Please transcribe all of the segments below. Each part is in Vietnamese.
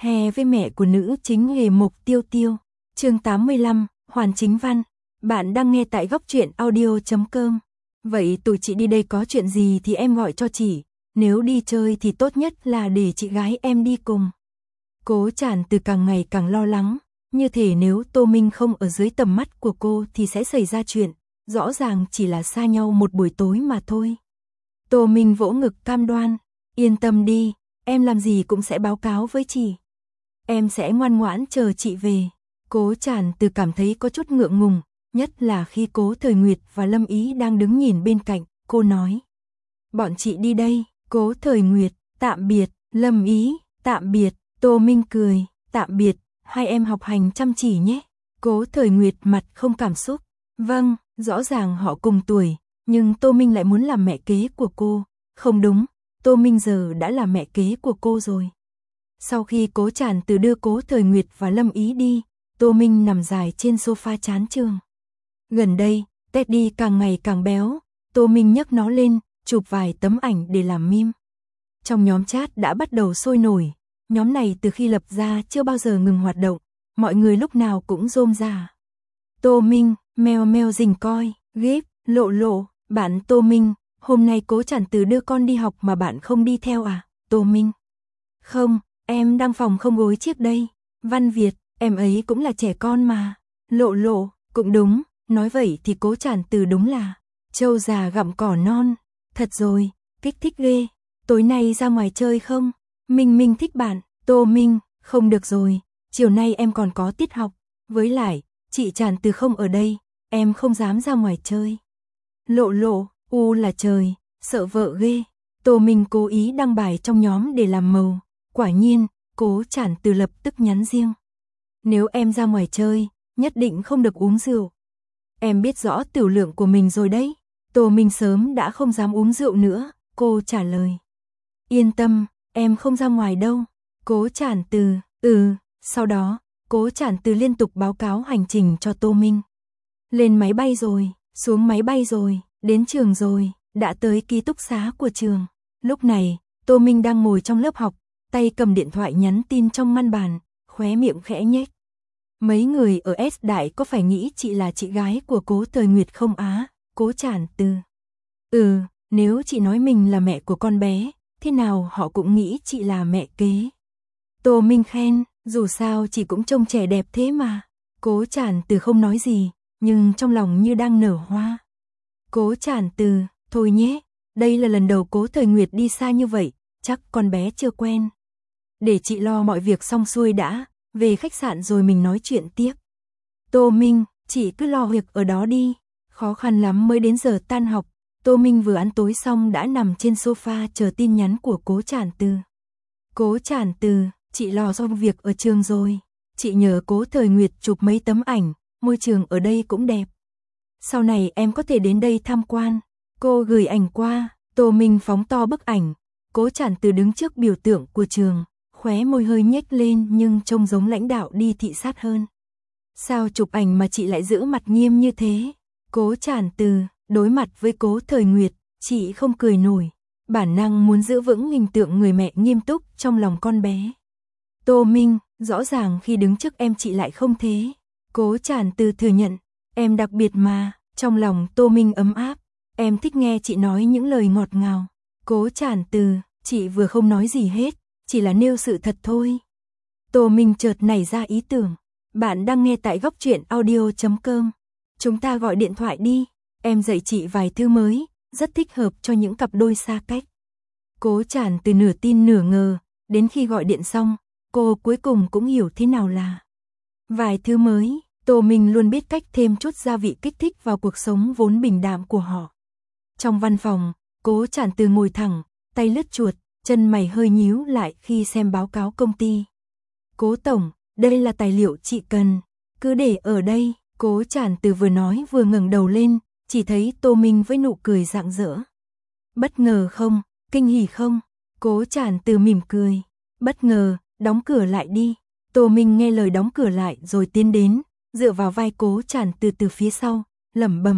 Hè với mẹ của nữ chính Hề Mộc Tiêu Tiêu. Chương 85, Hoàn Chính Văn. Bạn đang nghe tại góc truyện audio.com. Vậy tụi chị đi đây có chuyện gì thì em gọi cho chị, nếu đi chơi thì tốt nhất là để chị gái em đi cùng. Cố Tràn Từ càng ngày càng lo lắng, như thể nếu Tô Minh không ở dưới tầm mắt của cô thì sẽ xảy ra chuyện, rõ ràng chỉ là xa nhau một buổi tối mà thôi. Tô Minh vỗ ngực cam đoan, yên tâm đi, em làm gì cũng sẽ báo cáo với chị. Em sẽ ngoan ngoãn chờ chị về. Cố Tràn Từ cảm thấy có chút ngượng ngùng, nhất là khi Cố Thời Nguyệt và Lâm Ý đang đứng nhìn bên cạnh, cô nói. Bọn chị đi đây. Cố Thời Nguyệt, tạm biệt. Lâm Ý, tạm biệt. Tô Minh cười, tạm biệt, hai em học hành chăm chỉ nhé. Cố Thời Nguyệt mặt không cảm xúc. Vâng, rõ ràng họ cùng tuổi, nhưng Tô Minh lại muốn làm mẹ kế của cô. Không đúng, Tô Minh giờ đã là mẹ kế của cô rồi. Sau khi Cố Tràn Từ đưa Cố Thời Nguyệt và Lâm Ý đi, Tô Minh nằm dài trên sofa chán chường. Gần đây, Teddy càng ngày càng béo, Tô Minh nhấc nó lên, chụp vài tấm ảnh để làm meme. Trong nhóm chat đã bắt đầu sôi nổi, nhóm này từ khi lập ra chưa bao giờ ngừng hoạt động, mọi người lúc nào cũng rôm rả. Tô Minh, meo meo rình coi, ghép, lộ lộ, bạn Tô Minh, hôm nay Cố Tràn Từ đưa con đi học mà bạn không đi theo à? Tô Minh. Không, em đang phòng không gối chiếc đây. Văn Việt, em ấy cũng là trẻ con mà. Lộ lộ, cũng đúng, nói vậy thì Cố Tràn Từ đúng là trâu già gặm cỏ non. Thật rồi, kích thích ghê. Tối nay ra ngoài chơi không? Minh Minh thích bạn. Tô Minh, không được rồi, chiều nay em còn có tiết học. Với lại, chị Tràn Từ không ở đây, em không dám ra ngoài chơi. Lộ lộ, u là trời, sợ vợ ghê. Tô Minh cố ý đăng bài trong nhóm để làm màu. Quả nhiên, Cố Tràn Từ lập tức nhắn riêng. Nếu em ra ngoài chơi, nhất định không được uống rượu. Em biết rõ tiểu lượng của mình rồi đấy. Tô Minh sớm đã không dám uống rượu nữa, cô trả lời. Yên tâm, em không ra ngoài đâu. Cố Tràn Từ, sau đó, Cố Tràn Từ liên tục báo cáo hành trình cho Tô Minh. Lên máy bay rồi, xuống máy bay rồi, đến trường rồi, đã tới ký túc xá của trường. Lúc này, Tô Minh đang ngồi trong lớp học, tay cầm điện thoại nhắn tin trong ngăn bàn, khóe miệng khẽ nhếch. Mấy người ở S Đại có phải nghĩ chị là chị gái của Cố Thời Nguyệt không á? Cố Tràn Từ. Nếu chị nói mình là mẹ của con bé, thế nào họ cũng nghĩ chị là mẹ kế. Tô Minh khen, dù sao chị cũng trông trẻ đẹp thế mà. Cố Tràn Từ không nói gì, nhưng trong lòng như đang nở hoa. Cố Tràn Từ, thôi nhé, đây là lần đầu Cố Thời Nguyệt đi xa như vậy, chắc con bé chưa quen. Để chị lo mọi việc xong xuôi đã, về khách sạn rồi mình nói chuyện tiếp. Tô Minh, chị cứ lo việc ở đó đi, khó khăn lắm mới đến giờ tan học. Tô Minh vừa ăn tối xong đã nằm trên sofa chờ tin nhắn của Cố Tràn Từ. Cố Tràn Từ, chị lo xong việc ở trường rồi. Chị nhờ Cố Thời Nguyệt chụp mấy tấm ảnh, môi trường ở đây cũng đẹp. Sau này em có thể đến đây tham quan. Cô gửi ảnh qua, Tô Minh phóng to bức ảnh. Cố Tràn Từ đứng trước biểu tượng của trường, khóe môi hơi nhếch lên nhưng trông giống lãnh đạo đi thị sát hơn. Sao chụp ảnh mà chị lại giữ mặt nghiêm như thế? Cố Tràn Từ, đối mặt với Cố Thời Nguyệt, chị không cười nổi. Bản năng muốn giữ vững hình tượng người mẹ nghiêm túc trong lòng con bé. Tô Minh, rõ ràng khi đứng trước em chị lại không thế. Cố Tràn Từ thừa nhận, em đặc biệt mà. Trong lòng Tô Minh ấm áp, em thích nghe chị nói những lời ngọt ngào. Cố Tràn Từ, chị vừa không nói gì hết, chỉ là nêu sự thật thôi. Tô Minh chợt nảy ra ý tưởng. Bạn đang nghe tại góc truyện audio.com. Chúng ta gọi điện thoại đi, em dạy chị vài thứ mới, rất thích hợp cho những cặp đôi xa cách. Cố Tràn Từ nửa tin nửa ngờ, đến khi gọi điện xong, cô cuối cùng cũng hiểu thế nào là vài thứ mới. Tô Minh luôn biết cách thêm chút gia vị kích thích vào cuộc sống vốn bình đạm của họ. Trong văn phòng, Cố Tràn Từ ngồi thẳng, tay lướt chuột, chân mày hơi nhíu lại khi xem báo cáo công ty. Cố tổng, đây là tài liệu chị cần, cứ để ở đây. Cố Tràn Từ vừa nói vừa ngẩng đầu lên, chỉ thấy Tô Minh với nụ cười rạng rỡ. Bất ngờ không, kinh hỉ không? Cố Tràn Từ mỉm cười. Bất ngờ, đóng cửa lại đi. Tô Minh nghe lời đóng cửa lại rồi tiến đến, dựa vào vai Cố Tràn Từ từ phía sau, lẩm bẩm.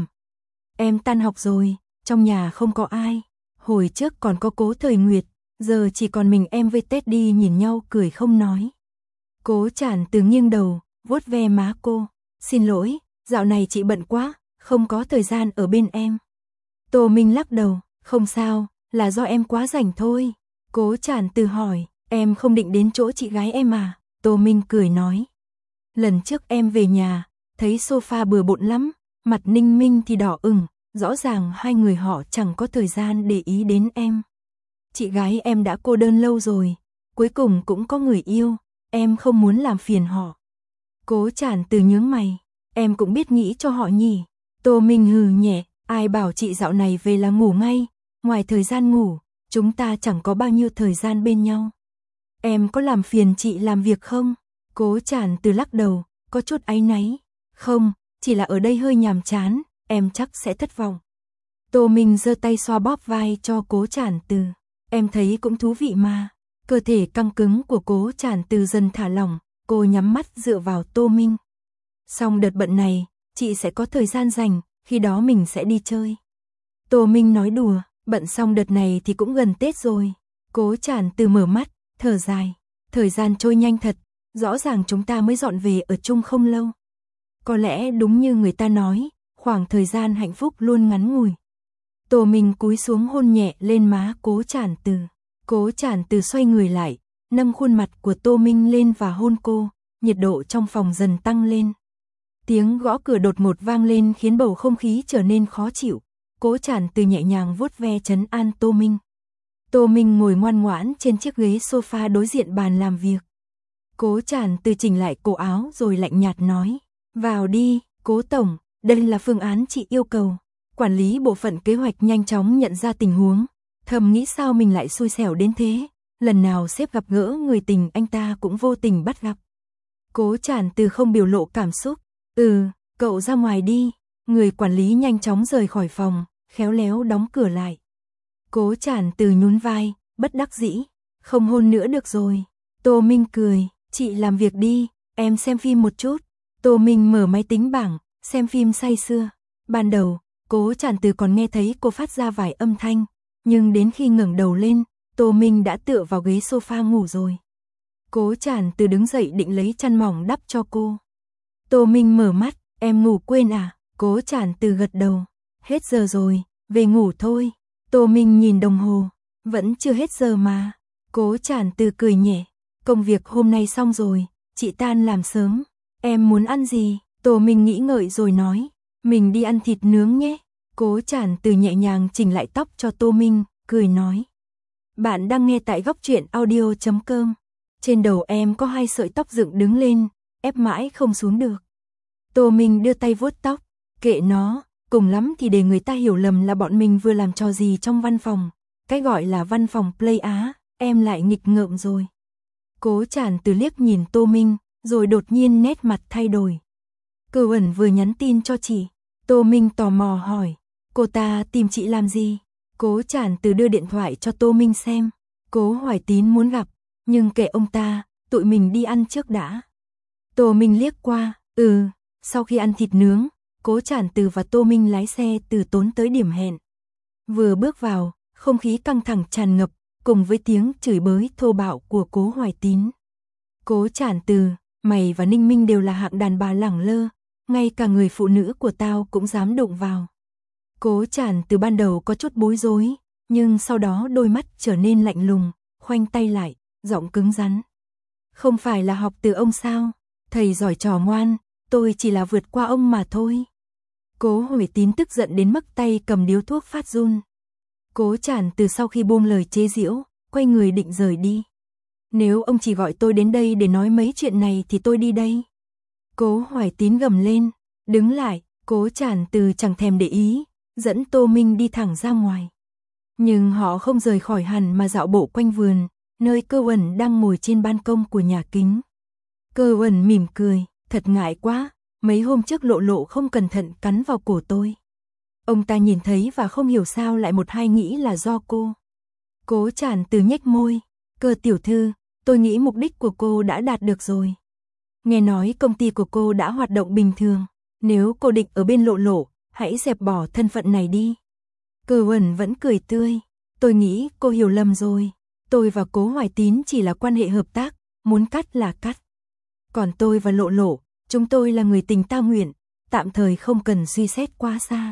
Em tan học rồi, trong nhà không có ai. Hồi trước còn có Cố Thời Nguyệt, giờ chỉ còn mình em với Teddy nhìn nhau cười không nói. Cố Trản Từ nghiêng đầu, vuốt ve má cô. Xin lỗi, dạo này chị bận quá, không có thời gian ở bên em. Tô Minh lắc đầu, không sao, là do em quá rảnh thôi. Cố Trản Từ hỏi, em không định đến chỗ chị gái em à? Tô Minh cười nói. Lần trước em về nhà, thấy sofa bừa bộn lắm, mặt Ninh Minh thì đỏ ửng, rõ ràng hai người họ chẳng có thời gian để ý đến em. Chị gái em đã cô đơn lâu rồi, cuối cùng cũng có người yêu, em không muốn làm phiền họ. Cố Trản Từ nhướng mày, em cũng biết nghĩ cho họ nhỉ. Tô Minh hừ nhẹ, ai bảo chị dạo này về là ngủ ngay, ngoài thời gian ngủ, chúng ta chẳng có bao nhiêu thời gian bên nhau. Em có làm phiền chị làm việc không? Cố Trản Từ lắc đầu, có chút áy náy. Không, chỉ là ở đây hơi nhàm chán, em chắc sẽ thất vọng. Tô Minh giơ tay xoa bóp vai cho Cố Trản Từ. Em thấy cũng thú vị mà. Cơ thể căng cứng của Cố Trản Từ dần thả lỏng, cô nhắm mắt dựa vào Tô Minh. Xong đợt bận này, chị sẽ có thời gian rảnh, khi đó mình sẽ đi chơi. Tô Minh nói đùa, bận xong đợt này thì cũng gần Tết rồi. Cố Trản Từ mở mắt, thở dài. Thời gian trôi nhanh thật, rõ ràng chúng ta mới dọn về ở chung không lâu. Có lẽ đúng như người ta nói, khoảng thời gian hạnh phúc luôn ngắn ngủi. Tô Minh cúi xuống hôn nhẹ lên má Cố Trản Từ. Cố Trản Từ xoay người lại, nâng khuôn mặt của Tô Minh lên và hôn cô, nhiệt độ trong phòng dần tăng lên. Tiếng gõ cửa đột ngột vang lên khiến bầu không khí trở nên khó chịu. Cố Trản Từ nhẹ nhàng vuốt ve trấn an Tô Minh. Tô Minh ngồi ngoan ngoãn trên chiếc ghế sofa đối diện bàn làm việc. Cố Trản Từ chỉnh lại cổ áo rồi lạnh nhạt nói. Vào đi, Cố Tổng, đây là phương án chị yêu cầu. Quản lý bộ phận kế hoạch nhanh chóng nhận ra tình huống. Thầm nghĩ sao mình lại xui xẻo đến thế. Lần nào sếp gặp gỡ người tình anh ta cũng vô tình bắt gặp. Cố Trản Từ không biểu lộ cảm xúc. Cậu ra ngoài đi. Người quản lý nhanh chóng rời khỏi phòng, khéo léo đóng cửa lại. Cố Trản Từ nhún vai, bất đắc dĩ. Không hôn nữa được rồi. Tô Minh cười, chị làm việc đi, em xem phim một chút. Tô Minh mở máy tính bảng, xem phim say sưa. Ban đầu, Cố Trản Từ còn nghe thấy cô phát ra vài âm thanh, nhưng đến khi ngẩng đầu lên, Tô Minh đã tựa vào ghế sofa ngủ rồi. Cố Trản Từ đứng dậy định lấy chăn mỏng đắp cho cô. Tô Minh mở mắt, em ngủ quên à? Cố Trản Từ gật đầu. Hết giờ rồi, về ngủ thôi. Tô Minh nhìn đồng hồ, vẫn chưa hết giờ mà. Cố Trản Từ cười nhẹ, công việc hôm nay xong rồi, chị tan làm sớm. Em muốn ăn gì? Tô Minh nghĩ ngợi rồi nói, mình đi ăn thịt nướng nhé. Cố Trản Từ nhẹ nhàng chỉnh lại tóc cho Tô Minh, cười nói. Bạn đang nghe tại Góc Truyện Audio.com. Trên đầu em có 2 sợi tóc dựng đứng lên, ép mãi không xuống được. Tô Minh đưa tay vuốt tóc, kệ nó, cùng lắm thì để người ta hiểu lầm là bọn mình vừa làm trò gì trong văn phòng. Cái gọi là văn phòng Play Á, em lại nghịch ngợm rồi. Cố Trản Từ liếc nhìn Tô Minh, rồi đột nhiên nét mặt thay đổi. Cửu Ẩn vừa nhắn tin cho chị. Tô Minh tò mò hỏi, cô ta tìm chị làm gì? Cố Trản Từ đưa điện thoại cho Tô Minh xem. Cố Hoài Tín muốn gặp, nhưng kệ ông ta, tụi mình đi ăn trước đã. Tô Minh liếc qua, sau khi ăn thịt nướng, Cố Trản Từ và Tô Minh lái xe từ Tốn tới điểm hẹn. Vừa bước vào, không khí căng thẳng tràn ngập, cùng với tiếng chửi bới thô bạo của Cố Hoài Tín. Cố Trản Từ, mày và Ninh Minh đều là hạng đàn bà lẳng lơ, ngay cả người phụ nữ của tao cũng dám đụng vào. Cố Trản Từ ban đầu có chút bối rối, nhưng sau đó đôi mắt trở nên lạnh lùng, khoanh tay lại, giọng cứng rắn. Không phải là học từ ông sao? Thầy giỏi trò ngoan, tôi chỉ là vượt qua ông mà thôi. Cố Hoài Tín tức giận đến mức tay cầm điếu thuốc phát run. Cố Trản Từ sau khi buông lời chế giễu, quay người định rời đi. Nếu ông chỉ gọi tôi đến đây để nói mấy chuyện này thì tôi đi đây. Cố Hoài Tín gầm lên, đứng lại. Cố Trản Từ chẳng thèm để ý, dẫn Tô Minh đi thẳng ra ngoài. Nhưng họ không rời khỏi hẳn mà dạo bộ quanh vườn, nơi Cửu Ẩn đang ngồi trên ban công của nhà kính. Cửu Ẩn mỉm cười, thật ngại quá, mấy hôm trước Lộ Lộ không cẩn thận cắn vào cổ tôi. Ông ta nhìn thấy và không hiểu sao lại một hai nghĩ là do cô. Cố Trản Từ nhếch môi, Cơ tiểu thư, tôi nghĩ mục đích của cô đã đạt được rồi. Nghe nói công ty của cô đã hoạt động bình thường, nếu cô định ở bên Lộ Lộ, hãy dẹp bỏ thân phận này đi. Cửu Ẩn vẫn cười tươi, tôi nghĩ cô hiểu lầm rồi, tôi và Cố Hoài Tín chỉ là quan hệ hợp tác, muốn cắt là cắt. Còn tôi và Lộ Lộ, chúng tôi là người tình ta nguyện, tạm thời không cần suy xét quá xa.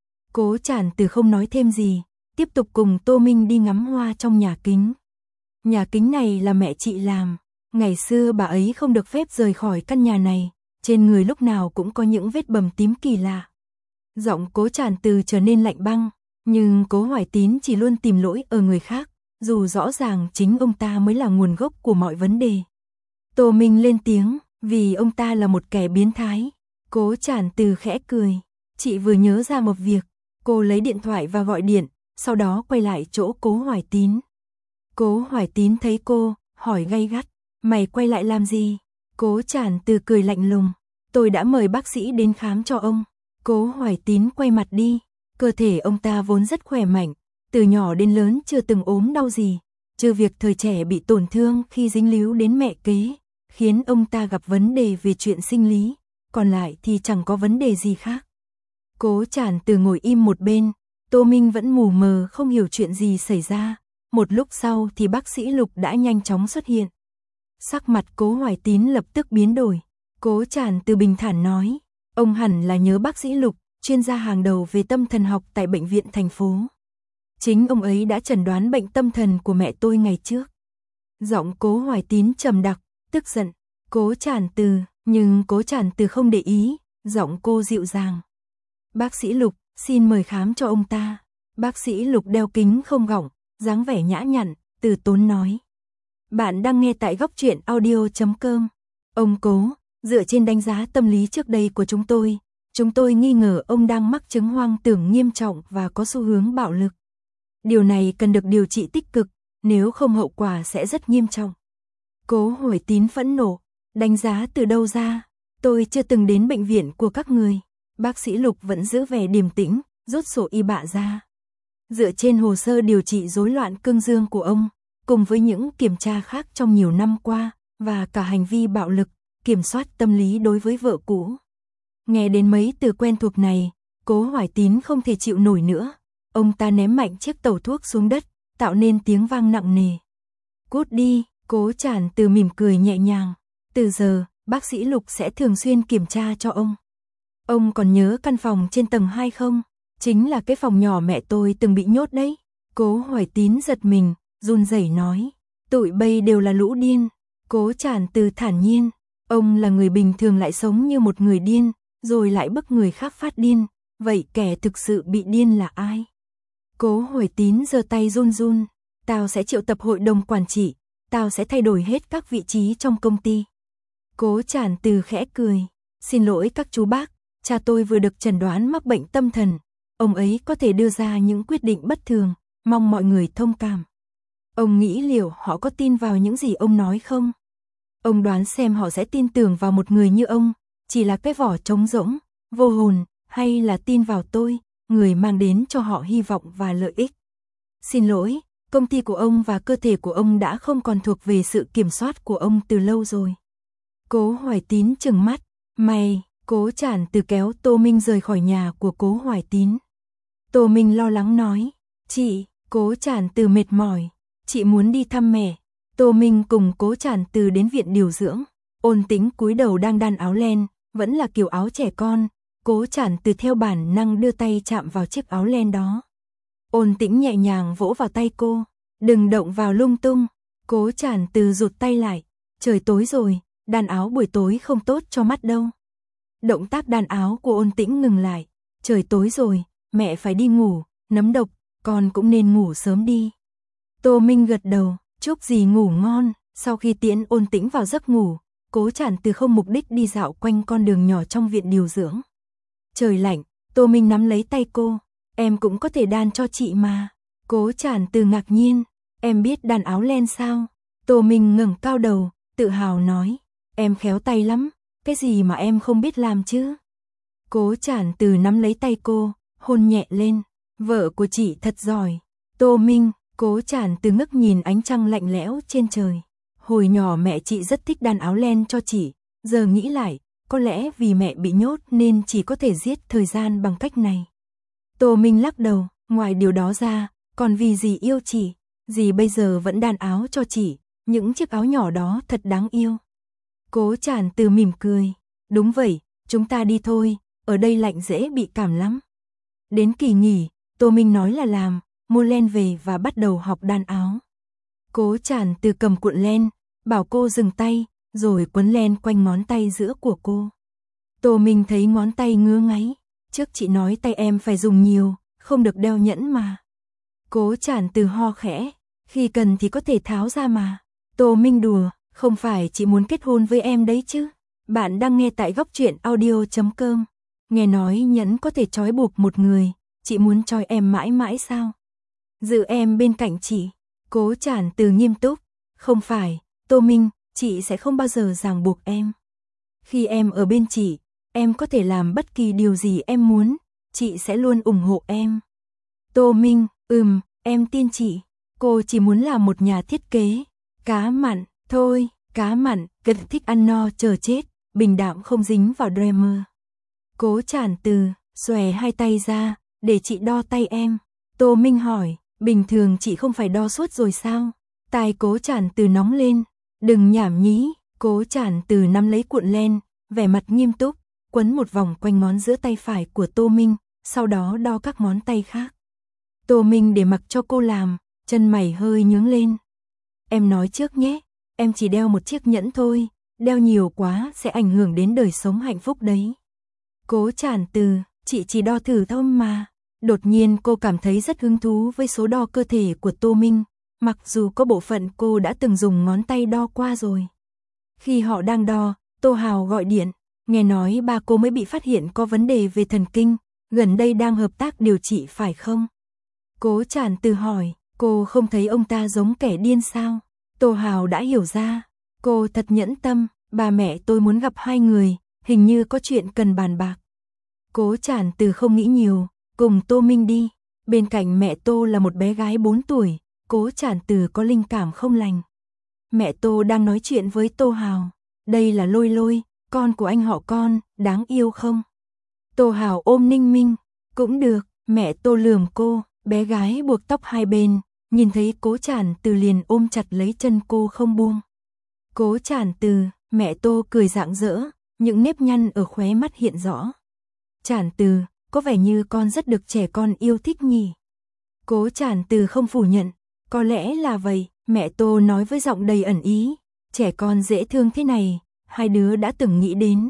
Cố Tràn Từ không nói thêm gì, tiếp tục cùng Tô Minh đi ngắm hoa trong nhà kính. Nhà kính này là mẹ chị làm, ngày xưa bà ấy không được phép rời khỏi căn nhà này, trên người lúc nào cũng có những vết bầm tím kỳ lạ. Giọng Cố Tràn Từ trở nên lạnh băng, nhưng Cố Hoài Tín chỉ luôn tìm lỗi ở người khác, dù rõ ràng chính ông ta mới là nguồn gốc của mọi vấn đề. Tô Minh lên tiếng, vì ông ta là một kẻ biến thái. Cố Tràn Từ khẽ cười, chị vừa nhớ ra một việc. Cô lấy điện thoại và gọi điện, sau đó quay lại chỗ Cố Hoài Tín. Cố Hoài Tín thấy cô, hỏi gay gắt, mày quay lại làm gì? Cố Tràn Từ cười lạnh lùng, tôi đã mời bác sĩ đến khám cho ông. Cố Hoài Tín quay mặt đi, cơ thể ông ta vốn rất khỏe mạnh, từ nhỏ đến lớn chưa từng ốm đau gì, trừ việc thời trẻ bị tổn thương khi dính líu đến mẹ kế, khiến ông ta gặp vấn đề về chuyện sinh lý, còn lại thì chẳng có vấn đề gì khác. Cố Tràn Từ ngồi im một bên, Tô Minh vẫn mù mờ không hiểu chuyện gì xảy ra, một lúc sau thì bác sĩ Lục đã nhanh chóng xuất hiện. Sắc mặt Cố Hoài Tín lập tức biến đổi, Cố Tràn Từ bình thản nói, ông hẳn là nhớ bác sĩ Lục, chuyên gia hàng đầu về tâm thần học tại bệnh viện thành phố. Chính ông ấy đã chẩn đoán bệnh tâm thần của mẹ tôi ngày trước. Giọng Cố Hoài Tín trầm đặc, tức giận, Cố Tràn Từ, nhưng Cố Tràn Từ không để ý, giọng cô dịu dàng. Bác sĩ Lục, xin mời khám cho ông ta. Bác sĩ Lục đeo kính không gọng, dáng vẻ nhã nhặn, từ tốn nói. Bạn đang nghe tại Góc Truyện Audio.com. Ông Cố, dựa trên đánh giá tâm lý trước đây của chúng tôi nghi ngờ ông đang mắc chứng hoang tưởng nghiêm trọng và có xu hướng bạo lực. Điều này cần được điều trị tích cực, nếu không hậu quả sẽ rất nghiêm trọng. Cố Hoài Tín phẫn nộ, đánh giá từ đâu ra? Tôi chưa từng đến bệnh viện của các người. Bác sĩ Lục vẫn giữ vẻ điềm tĩnh, rút sổ y bạ ra. Dựa trên hồ sơ điều trị rối loạn cương dương của ông, cùng với những kiểm tra khác trong nhiều năm qua, và cả hành vi bạo lực, kiểm soát tâm lý đối với vợ cũ. Nghe đến mấy từ quen thuộc này, Cố Hoài Tín không thể chịu nổi nữa. Ông ta ném mạnh chiếc tẩu thuốc xuống đất, tạo nên tiếng vang nặng nề. Cút đi, Cố Tràn Từ mỉm cười nhẹ nhàng. Từ giờ, bác sĩ Lục sẽ thường xuyên kiểm tra cho ông. Ông còn nhớ căn phòng trên tầng 2 không? Chính là cái phòng nhỏ mẹ tôi từng bị nhốt đấy. Cố Hoài Tín giật mình, run rẩy nói. Tụi bây đều là lũ điên. Cố Tràn Từ thản nhiên. Ông là người bình thường lại sống như một người điên, rồi lại bức người khác phát điên. Vậy kẻ thực sự bị điên là ai? Cố Hoài Tín giơ tay run run. Tao sẽ triệu tập hội đồng quản trị. Tao sẽ thay đổi hết các vị trí trong công ty. Cố Tràn Từ khẽ cười. Xin lỗi các chú bác, cha tôi vừa được chẩn đoán mắc bệnh tâm thần. Ông ấy có thể đưa ra những quyết định bất thường, mong mọi người thông cảm. Ông nghĩ liệu họ có tin vào những gì ông nói không? Ông đoán xem họ sẽ tin tưởng vào một người như ông, chỉ là cái vỏ trống rỗng, vô hồn, hay là tin vào tôi, người mang đến cho họ hy vọng và lợi ích. Xin lỗi, công ty của ông và cơ thể của ông đã không còn thuộc về sự kiểm soát của ông từ lâu rồi. Cố Hoài Tín trừng mắt, mày, Cố Tràn Từ kéo Tô Minh rời khỏi nhà của Cố Hoài Tín. Tô Minh lo lắng nói, chị, Cố Tràn Từ mệt mỏi, chị muốn đi thăm mẹ. Tô Minh cùng Cố Tràn Từ đến viện điều dưỡng. Ôn Tĩnh cúi đầu đang đan áo len, vẫn là kiểu áo trẻ con. Cố Tràn Từ theo bản năng đưa tay chạm vào chiếc áo len đó. Ôn Tĩnh nhẹ nhàng vỗ vào tay cô, đừng động vào lung tung. Cố Tràn Từ rụt tay lại, trời tối rồi, đan áo buổi tối không tốt cho mắt đâu. Động tác đan áo của Ôn Tĩnh ngừng lại, trời tối rồi, mẹ phải đi ngủ, nấm độc, con cũng nên ngủ sớm đi. Tô Minh gật đầu, chúc dì ngủ ngon. Sau khi tiễn Ôn Tĩnh vào giấc ngủ, Cố Tràn Từ không mục đích đi dạo quanh con đường nhỏ trong viện điều dưỡng. Trời lạnh, Tô Minh nắm lấy tay cô, em cũng có thể đan cho chị mà. Cố Tràn Từ ngạc nhiên, em biết đan áo len sao? Tô Minh ngẩng cao đầu, tự hào nói, em khéo tay lắm, cái gì mà em không biết làm chứ? Cố Tràn Từ nắm lấy tay cô, hôn nhẹ lên, vợ của chị thật giỏi. Tô Minh, Cố Tràn Từ ngước nhìn ánh trăng lạnh lẽo trên trời. Hồi nhỏ mẹ chị rất thích đan áo len cho chị, giờ nghĩ lại, có lẽ vì mẹ bị nhốt nên chỉ có thể giết thời gian bằng cách này. Tô Minh lắc đầu, ngoài điều đó ra, còn vì dì yêu chị, dì bây giờ vẫn đan áo cho chị, những chiếc áo nhỏ đó thật đáng yêu. Cố Trản Từ mỉm cười. Đúng vậy, chúng ta đi thôi, ở đây lạnh dễ bị cảm lắm. Đến kỳ nghỉ, Tô Minh nói là làm, mua len về và bắt đầu học đan áo. Cố Trản Từ cầm cuộn len, bảo cô dừng tay, rồi quấn len quanh ngón tay giữa của cô. Tô Minh thấy ngón tay ngứa ngáy. Trước chị nói tay em phải dùng nhiều, không được đeo nhẫn mà. Cố Trản Từ ho khẽ. Khi cần thì có thể tháo ra mà. Tô Minh đùa, không phải chị muốn kết hôn với em đấy chứ. Bạn đang nghe tại góc truyện audio.com. Nghe nói nhẫn có thể trói buộc một người, chị muốn trói em mãi mãi sao? Giữ em bên cạnh chị. Cố Trản Từ nghiêm túc. Không phải, Tô Minh, chị sẽ không bao giờ ràng buộc em. Khi em ở bên chị, em có thể làm bất kỳ điều gì em muốn, chị sẽ luôn ủng hộ em. Tô Minh, em tin chị. Cô chỉ muốn làm một nhà thiết kế. Cá mặn, thôi, cá mặn, cực thích ăn no chờ chết, bình đạm không dính vào dreamer. Cố Trản Từ, xòe hai tay ra, để chị đo tay em. Tô Minh hỏi, bình thường chị không phải đo suốt rồi sao? Tai Cố Trản Từ nóng lên. Đừng nhảm nhí. Cố Trản Từ nắm lấy cuộn len, vẻ mặt nghiêm túc, quấn một vòng quanh ngón giữa tay phải của Tô Minh, sau đó đo các ngón tay khác. Tô Minh để mặc cho cô làm, chân mày hơi nhướng lên. Em nói trước nhé, em chỉ đeo một chiếc nhẫn thôi, đeo nhiều quá sẽ ảnh hưởng đến đời sống hạnh phúc đấy. Cố Trản Từ, chị chỉ đo thử thôi mà. Đột nhiên cô cảm thấy rất hứng thú với số đo cơ thể của Tô Minh, mặc dù có bộ phận cô đã từng dùng ngón tay đo qua rồi. Khi họ đang đo, Tô Hào gọi điện, nghe nói ba cô mới bị phát hiện có vấn đề về thần kinh, gần đây đang hợp tác điều trị phải không? Cố Trản Từ hỏi, cô không thấy ông ta giống kẻ điên sao? Tô Hào đã hiểu ra, cô thật nhẫn tâm, ba mẹ tôi muốn gặp hai người, hình như có chuyện cần bàn bạc. Cố Trản Từ không nghĩ nhiều, cùng Tô Minh đi, bên cạnh mẹ Tô là một bé gái 4 tuổi, Cố Trản Từ có linh cảm không lành. Mẹ Tô đang nói chuyện với Tô Hào, đây là Lôi Lôi, con của anh họ con, đáng yêu không? Tô Hào ôm Ninh Minh, cũng được, mẹ Tô lườm cô, bé gái buộc tóc hai bên, nhìn thấy Cố Trản Từ liền ôm chặt lấy chân cô không buông. Cố Trản Từ, mẹ Tô cười rạng rỡ, những nếp nhăn ở khóe mắt hiện rõ. Trản Từ, có vẻ như con rất được trẻ con yêu thích nhỉ? Cố Trản Từ không phủ nhận, có lẽ là vậy, mẹ Tô nói với giọng đầy ẩn ý, trẻ con dễ thương thế này, hai đứa đã từng nghĩ đến.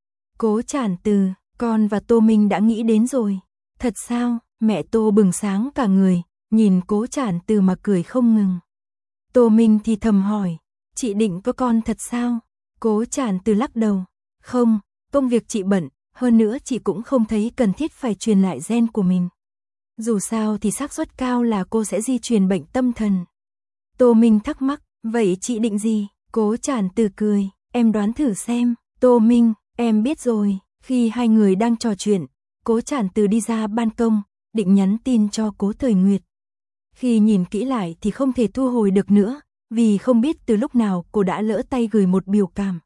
Cố Trản Từ, con và Tô Minh đã nghĩ đến rồi. Thật sao? Mẹ Tô bừng sáng cả người, nhìn Cố Trản Từ mà cười không ngừng. Tô Minh thì thầm hỏi, chị định có con thật sao? Cố Trản Từ lắc đầu, không, công việc chị bận, hơn nữa chị cũng không thấy cần thiết phải truyền lại gen của mình. Dù sao thì xác suất cao là cô sẽ di truyền bệnh tâm thần. Tô Minh thắc mắc, vậy chị định gì? Cố Trản Từ cười, em đoán thử xem. Tô Minh, em biết rồi. Khi hai người đang trò chuyện, Cố Trản Từ đi ra ban công, định nhắn tin cho Cố Thời Nguyệt. Khi nhìn kỹ lại thì không thể thu hồi được nữa, vì không biết từ lúc nào cô đã lỡ tay gửi một biểu cảm.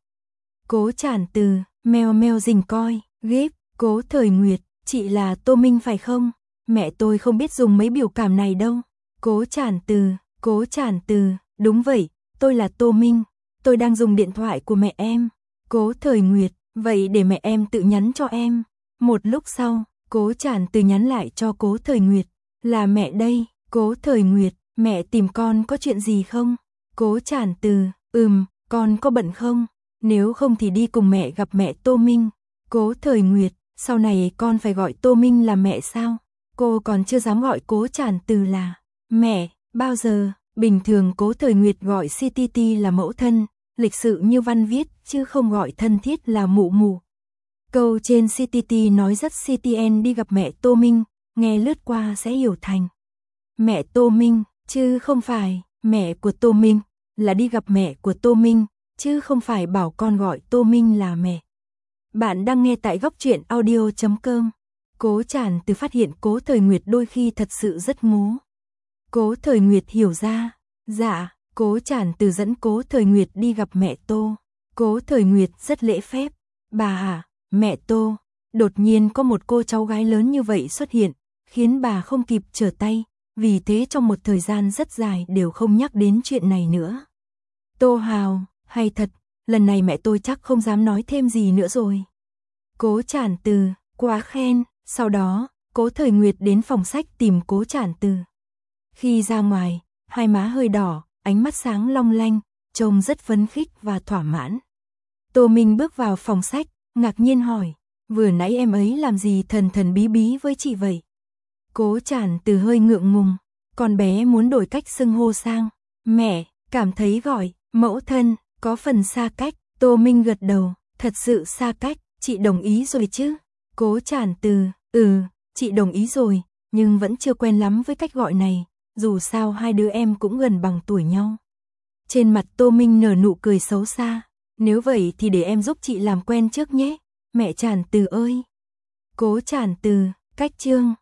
Cố Trản Từ, meo meo rình coi, ghép, Cố Thời Nguyệt, chị là Tô Minh phải không? Mẹ tôi không biết dùng mấy biểu cảm này đâu. Cố Trản Từ, đúng vậy, tôi là Tô Minh, tôi đang dùng điện thoại của mẹ em. Cố Thời Nguyệt, vậy để mẹ em tự nhắn cho em. Một lúc sau, Cố Trản Từ nhắn lại cho Cố Thời Nguyệt, là mẹ đây. Cố Thời Nguyệt, mẹ tìm con có chuyện gì không? Cố Trản Từ, con có bận không? Nếu không thì đi cùng mẹ gặp mẹ Tô Minh. Cố Thời Nguyệt, sau này con phải gọi Tô Minh là mẹ sao? Cô còn chưa dám gọi Cố Trản Từ là mẹ, bao giờ? Bình thường Cố Thời Nguyệt gọi CTT là mẫu thân, lịch sự như văn viết, chứ không gọi thân thiết là mụ mụ. Câu trên CTT nói rất CTN đi gặp mẹ Tô Minh, nghe lướt qua sẽ hiểu thành mẹ Tô Minh, chứ không phải mẹ của Tô Minh, là đi gặp mẹ của Tô Minh, chứ không phải bảo con gọi Tô Minh là mẹ. Bạn đang nghe tại góc truyện audio.com. Cố Trản Từ phát hiện Cố Thời Nguyệt đôi khi thật sự rất ngố. Cố Thời Nguyệt hiểu ra, dạ, Cố Trản Từ dẫn Cố Thời Nguyệt đi gặp mẹ Tô. Cố Thời Nguyệt rất lễ phép, bà à, mẹ Tô, đột nhiên có một cô cháu gái lớn như vậy xuất hiện, khiến bà không kịp trở tay, vì thế trong một thời gian rất dài đều không nhắc đến chuyện này nữa. Tô Hào, hay thật, lần này mẹ tôi chắc không dám nói thêm gì nữa rồi. Cố Trản Từ, quá khen. Sau đó, Cố Thời Nguyệt đến phòng sách tìm Cố Trản Từ. Khi ra ngoài, hai má hơi đỏ, ánh mắt sáng long lanh, trông rất phấn khích và thỏa mãn. Tô Minh bước vào phòng sách, ngạc nhiên hỏi, vừa nãy em ấy làm gì thần thần bí bí với chị vậy? Cố Trản Từ hơi ngượng ngùng, con bé muốn đổi cách xưng hô sang mẹ, cảm thấy gọi mẫu thân có phần xa cách. Tô Minh gật đầu, thật sự xa cách, chị đồng ý rồi chứ? Cố Trản Từ, chị đồng ý rồi, nhưng vẫn chưa quen lắm với cách gọi này, dù sao hai đứa em cũng gần bằng tuổi nhau. Trên mặt Tô Minh nở nụ cười xấu xa, nếu vậy thì để em giúp chị làm quen trước nhé, mẹ Trản Từ ơi. Cố Trản Từ, cách chương